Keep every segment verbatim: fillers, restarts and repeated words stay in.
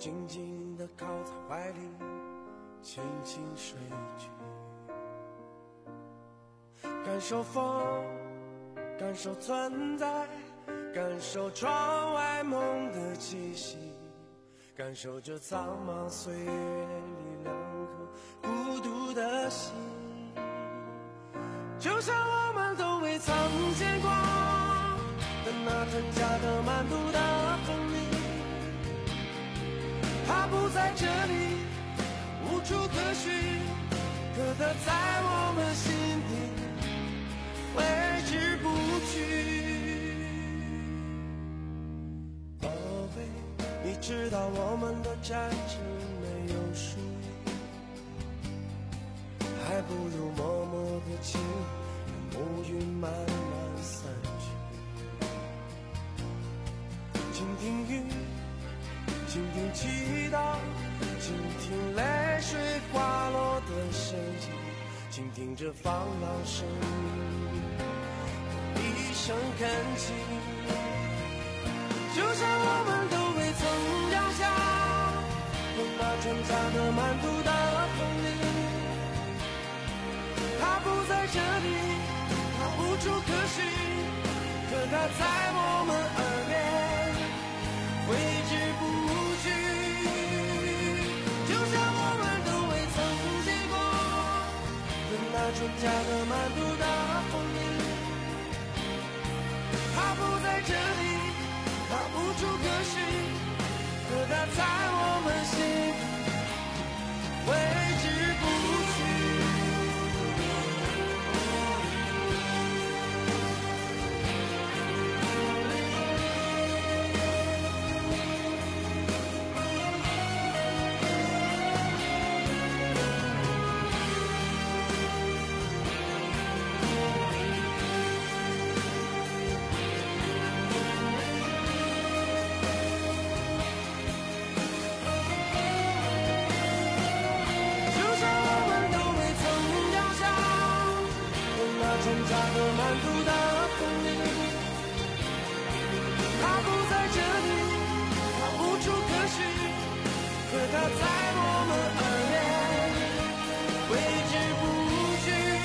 静静地靠在怀里，轻轻睡去。感受风，感受存在，感受窗外梦的气息，感受这苍茫岁月里两颗孤独的心。就像我们都未曾见过的那春夏的满肚的风铃，它不在这里，无处可寻，可它在我们心底挥之不去。宝贝，你知道我们的战争没有输赢，还不如默默的情，让乌云慢慢散去。倾听雨，倾听祈祷，倾听泪水滑落的声音，倾听这放浪生命的一声恳请。就像我们都未曾掉下那春夏的满肚的风铃，它不在这里，它无处可寻，可它在我们耳边挥之不去。就像我们都未曾见过的那春夏的满肚的风铃，它不在这里，它无处可寻，可它在我们心挥之不去。春夏的满肚的风铃，它不在这里，它无处可寻，可它在我们耳边挥之不去。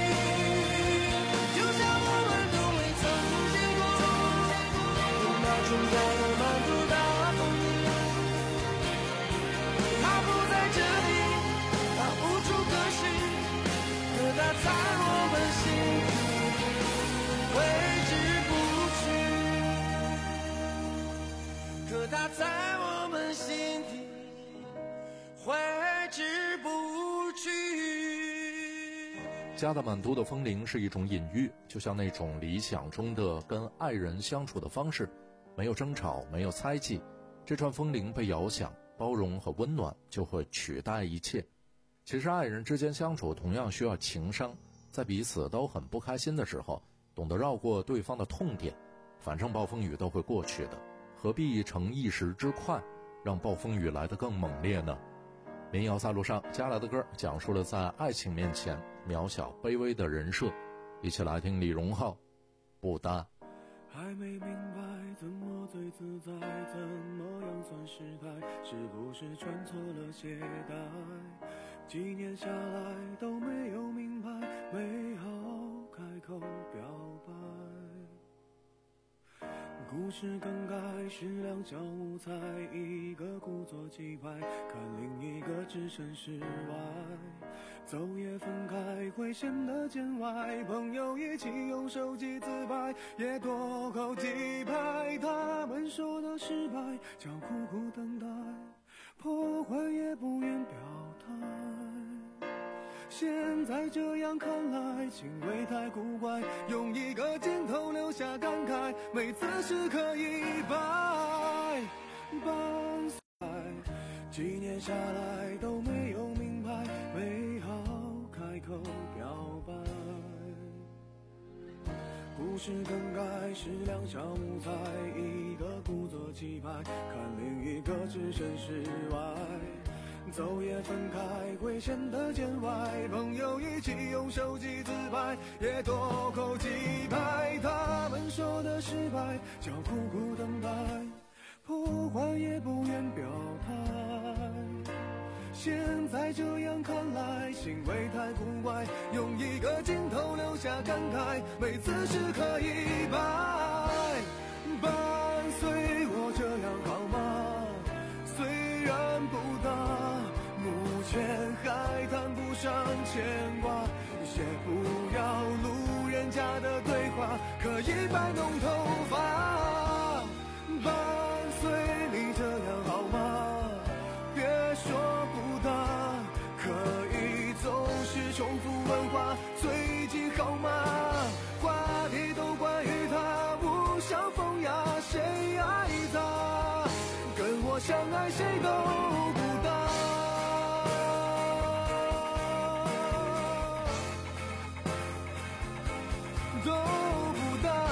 就像我们都未曾见过那春夏的满肚的风铃，它不在这里，它无处可寻，可它在我们心挥之不去，可它在我们心底挥之不去。 加的满都的风铃是一种隐喻，就像那种理想中的跟爱人相处的方式，没有争吵，没有猜忌，这串风铃被摇响，包容和温暖就会取代一切。其实爱人之间相处同样需要情商，在彼此都很不开心的时候，懂得绕过对方的痛点，反正暴风雨都会过去的，何必乘一时之快，让暴风雨来得更猛烈呢？民谣在路上，加来的歌讲述了在爱情面前渺小卑微的人设，一起来听李荣浩不搭。 还没明白怎么最自在，怎么样算失态，是不是穿错了鞋带，几年下来都没有明白，没好开口表白。故事更改是两小无猜，一个故作气派，看另一个置身事外，走也分开会显得见外，朋友一起用手机自拍，也多扣几拍，他们说的失败叫苦苦等待，破坏也不愿表态，现在这样看来行为太古怪，用一个镜头留下感慨，每次是可以拜拜，几年下来都没有明白，没好开口表白。故事更改是两小无猜，一个故作气派，看另一个置身事外，走也分开会显得见外，朋友一起用手机自拍，也多扣几拍，他们说的失败叫苦苦等待，破坏也不愿表态， 再这样看来，行为太古怪，用一个镜头留下感慨，每次时刻一摆。伴随我这样好吗？虽然不大，目前还谈不上牵挂，也不要路人甲的对话，可以摆弄头发。伴随你这样好吗？别说不大，可以总是重复问话，最近好吗？话题都关于他，无伤风雅，谁爱他？跟我相爱谁都不大，都不大。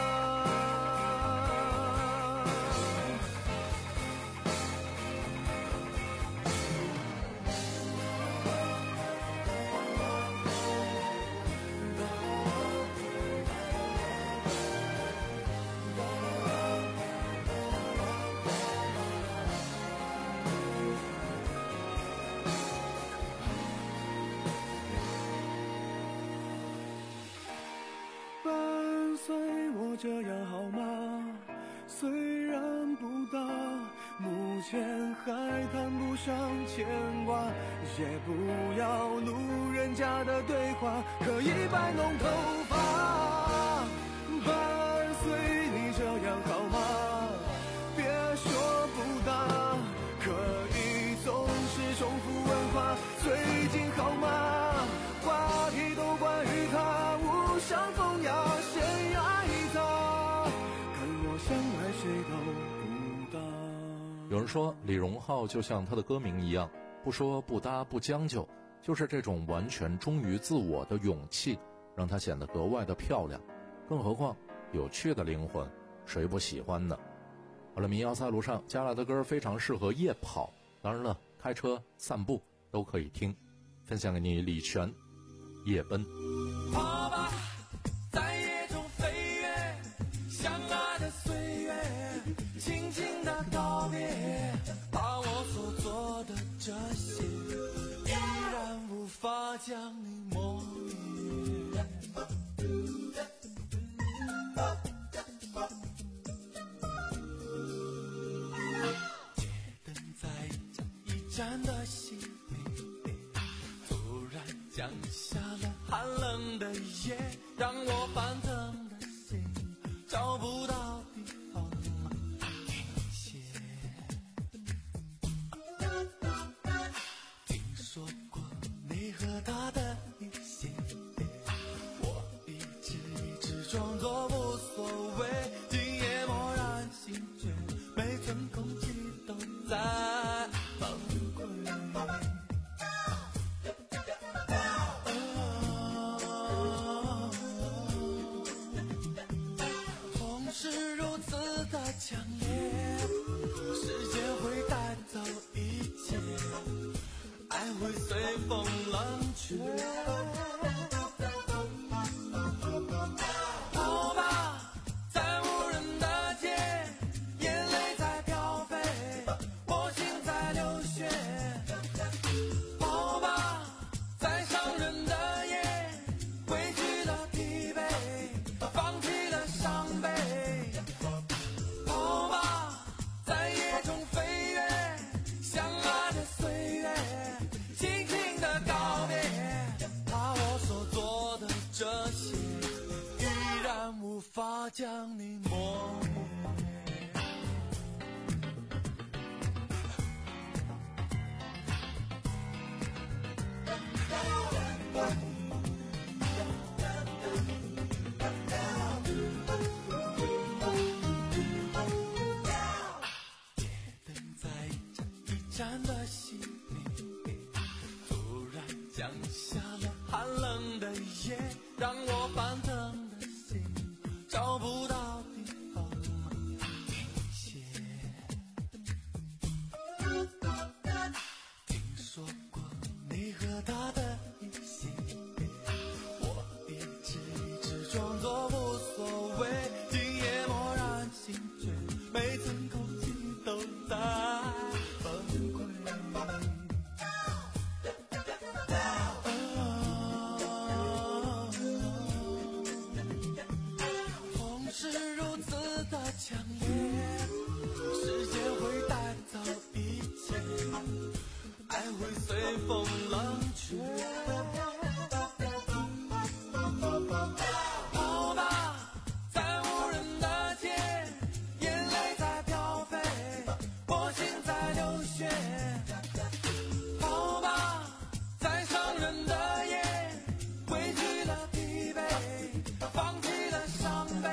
伴随我这样好吗？虽然不大，目前还谈不上牵挂，也不要路人甲的对话，可以摆弄头发。伴随你这样好吗？别说不大，可以总是重复问话，最近好吗？话题都关于他，无伤风雅，谁爱他？跟我相爱谁都不大。 有人说李荣浩就像他的歌名一样，不说不搭不将就，就是这种完全忠于自我的勇气，让他显得格外的漂亮。更何况有趣的灵魂谁不喜欢呢？好了，民谣赛路上加来的歌非常适合夜跑，当然了，开车散步都可以听。分享给你李泉夜奔。 跑吧，在夜中飞跃，相爱的岁月，轻轻的告别，把我所做的这些，依然无法将你磨灭。街灯在这一盏的熄灭，突然降下了寒冷的夜，让我翻腾的心找不到地方停歇。听说过你和他的一些，我一直一直装作无所谓，今夜蓦然醒觉，每寸空气都在崩溃。是如此的强烈，时间会带走一切，爱会随风冷却。跑吧，在无人的街，眼泪在飘飞，我心在流血。跑吧，在伤人的夜，挥去了疲惫，放弃了伤悲。无法将你磨灭。街灯在这一盏的熄灭，突然降下了寒冷的夜，让我翻腾的心找不到地方停歇。听说过你和他的一些，我一直一直装作无所谓，今夜蓦然醒觉，每寸空气都在崩溃。 风浪去。跑吧，在无人的街，眼泪在飘飞，我心在流血。跑吧，在伤人的夜，委屈了疲惫，放弃了伤悲。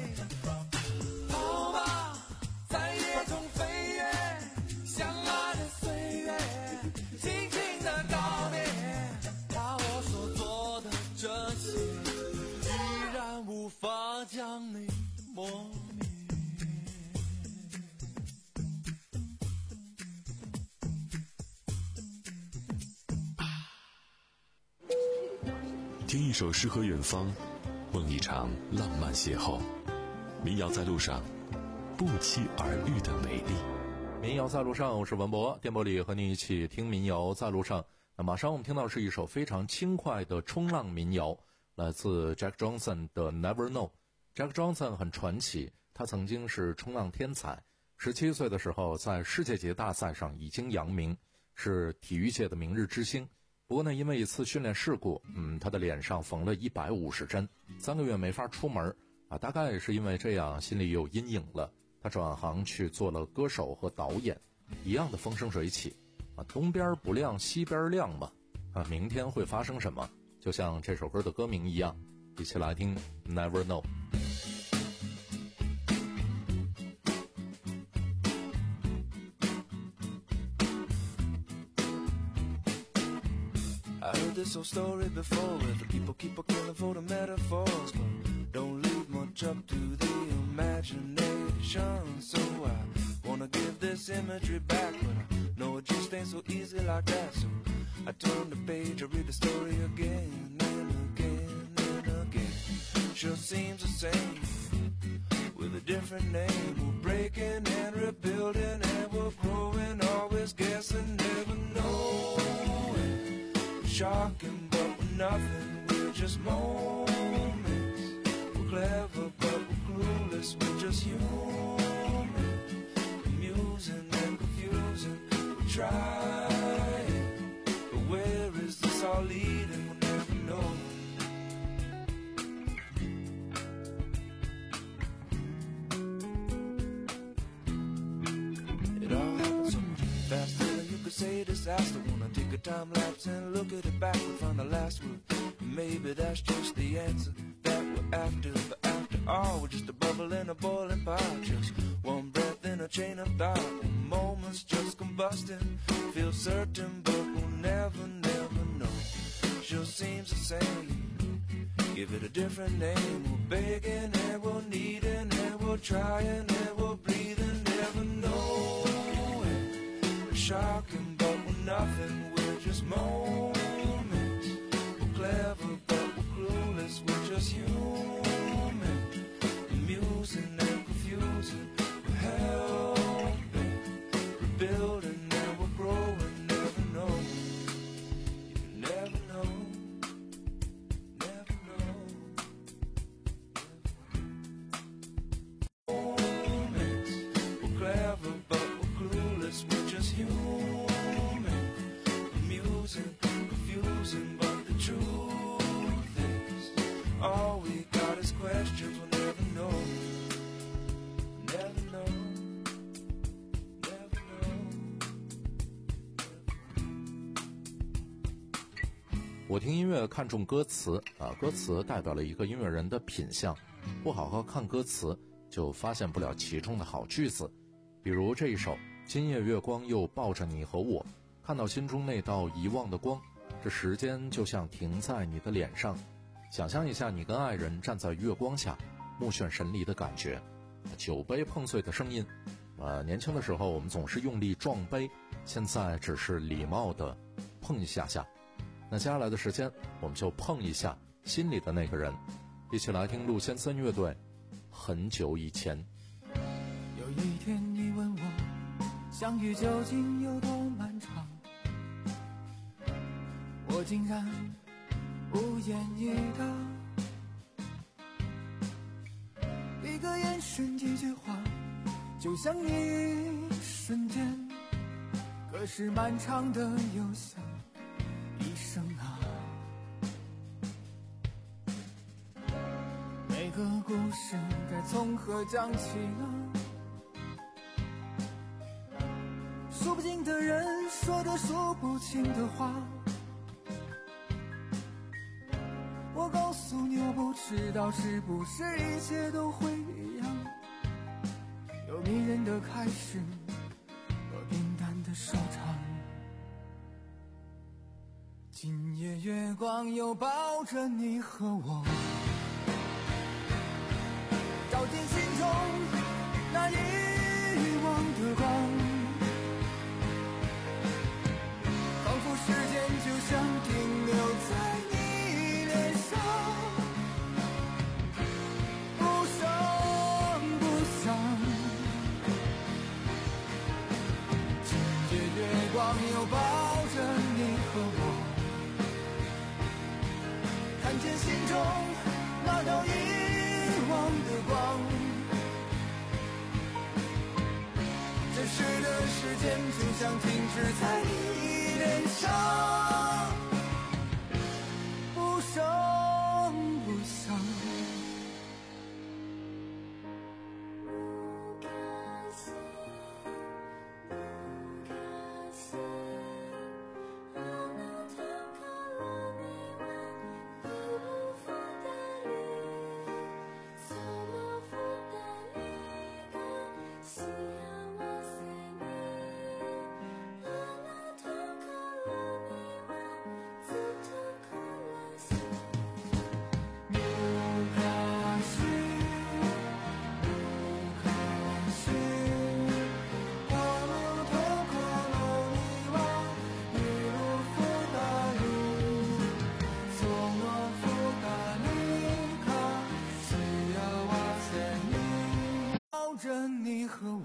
跑吧，在夜中飞跃，相爱的岁月，轻轻的告别，把我所做的这些，依然无法将你磨灭。 听一首诗和远方，梦一场浪漫邂逅。民谣在路上，不期而遇的美丽。 民谣在路上，我是文博，电波里和你一起听民谣在路上。那马上我们听到的是一首非常轻快的冲浪民谣，来自 Jack Johnson 的 Never Know。Jack Johnson 很传奇，他曾经是冲浪天才，十七岁的时候在世界级大赛上已经扬名，是体育界的明日之星。不过呢，因为一次训练事故，嗯，他的脸上缝了一百五十针，三个月没法出门啊。大概是因为这样，心里有阴影了。他转行去做了歌手和导演，一样的风生水起啊。东边不亮西边亮嘛啊，明天会发生什么？就像这首歌的歌名一样，一起来听 Never Know。I heard this old story before, where the people keep a killing for the metaphors, but don't leave much up to the imagination. So I wanna give this imagery back, but I know it just ain't so easy like that. So I turn the page, I read the story again and again and again. Sure seems the same, with a different name. We're breaking and rebuilding, and we're growing, always guessing, never knowing. Shocking, but we're nothing, we're just moments. We're clever, but we're clueless, we're just human. Amusing and confusing, we're trying, but where is this all leading, we'll never know. It all happened so much faster than you could say disaster. Wanna take a time lapse and look at it backward, find the last word. Maybe that's just the answer that we're after. But after all, we're just a bubble in a boiling pot, just one breath in a chain of thought. Moments just combusting, feel certain, but we'll never, never know. Sure seems the same, give it a different name. We're begging and we're needing and we're trying and we're breathing, never knowing. We're shocking, but we're nothing, we're just moments. We're clever, but we're clueless, we're just human. Amusing and confusing, we're helping, rebuilding and we're growing, never know. You never know, never know, never know. Moments, we're clever, but we're clueless, we're just human. Amusing, confusing, but the truth is, all we got is questions, we'll never know. Never know, never know. 我听音乐看重歌词啊，歌词代表了一个音乐人的品相，不好好看歌词，就发现不了其中的好句子。比如这一首，今夜月光又抱着你和我，看到心中那道遗忘的光，这时间就像停在你的脸上。想象一下你跟爱人站在月光下，目眩神离的感觉，酒杯碰碎的声音。呃，年轻的时候我们总是用力撞杯，现在只是礼貌的碰一下下。那接下来的时间，我们就碰一下心里的那个人，一起来听陆先森乐队《很久以前》。 有一天你问我，相遇究竟有多漫长，我竟然无言以答。一个眼神，一句话，就像一瞬间，可是漫长的又像生啊，每个故事该从何讲起呢？数不尽的人说着数不清的话，我告诉你，我不知道是不是一切都会一样，有迷人的开始和平淡的收场。今夜月光又抱着你和我，照进心中那遗忘的光，仿佛时间就像停留在你脸上，不声不响。今夜月光又抱着你和我，看见心中那道遗忘的光，这时的时间就像停止在你脸上，不声不响。着你和我，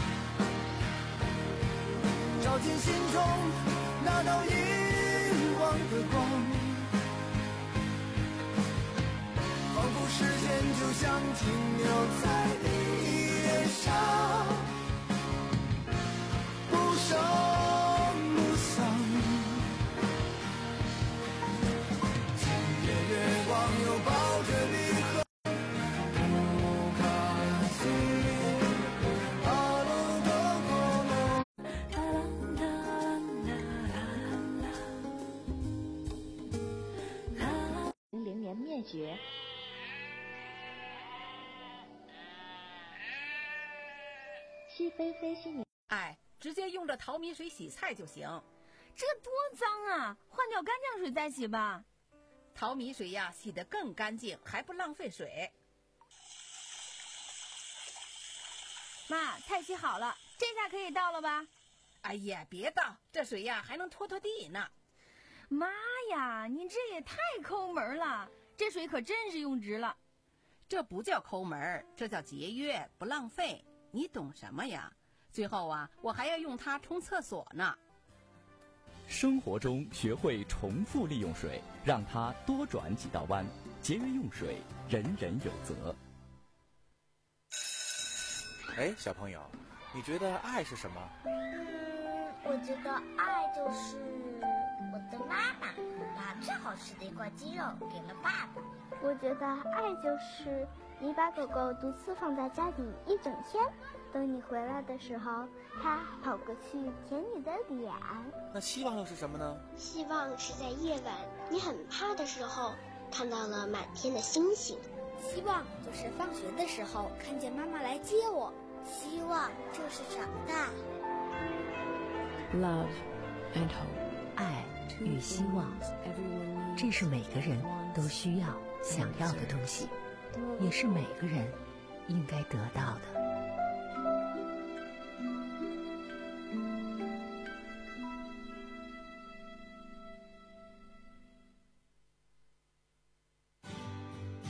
照进心中那道遗忘的光，仿佛时间就像停留在你脸上，不声不响。今夜月光又抱着你和灭绝。西非非西米， 哎，直接用着淘米水洗菜就行。 这多脏啊！换掉干净水再洗吧。 淘米水呀，洗得更干净，还不浪费水。 妈，菜洗好了，这下可以倒了吧？ 哎呀，别倒，这水呀还能拖拖地呢。 妈呀，你这也太抠门了，这水可真是用值了。 这不叫抠门，这叫节约，不浪费。你懂什么呀？最后啊，我还要用它冲厕所呢。 生活中学会重复利用水，让它多转几道弯，节约用水，人人有责。 哎，小朋友，你觉得爱是什么？ 嗯，我觉得爱就是我的妈妈把最好吃的一块鸡肉给了爸爸。 我觉得爱就是你把狗狗独自放在家里一整天，等你回来的时候，它跑过去舔你的脸。 那希望又是什么呢？ 希望是在夜晚你很怕的时候，看到了满天的星星。 希望就是放学的时候看见妈妈来接我。希望就是长大。 Love and hope， 爱与希望，这是每个人都需要、想要的东西，也是每个人应该得到的。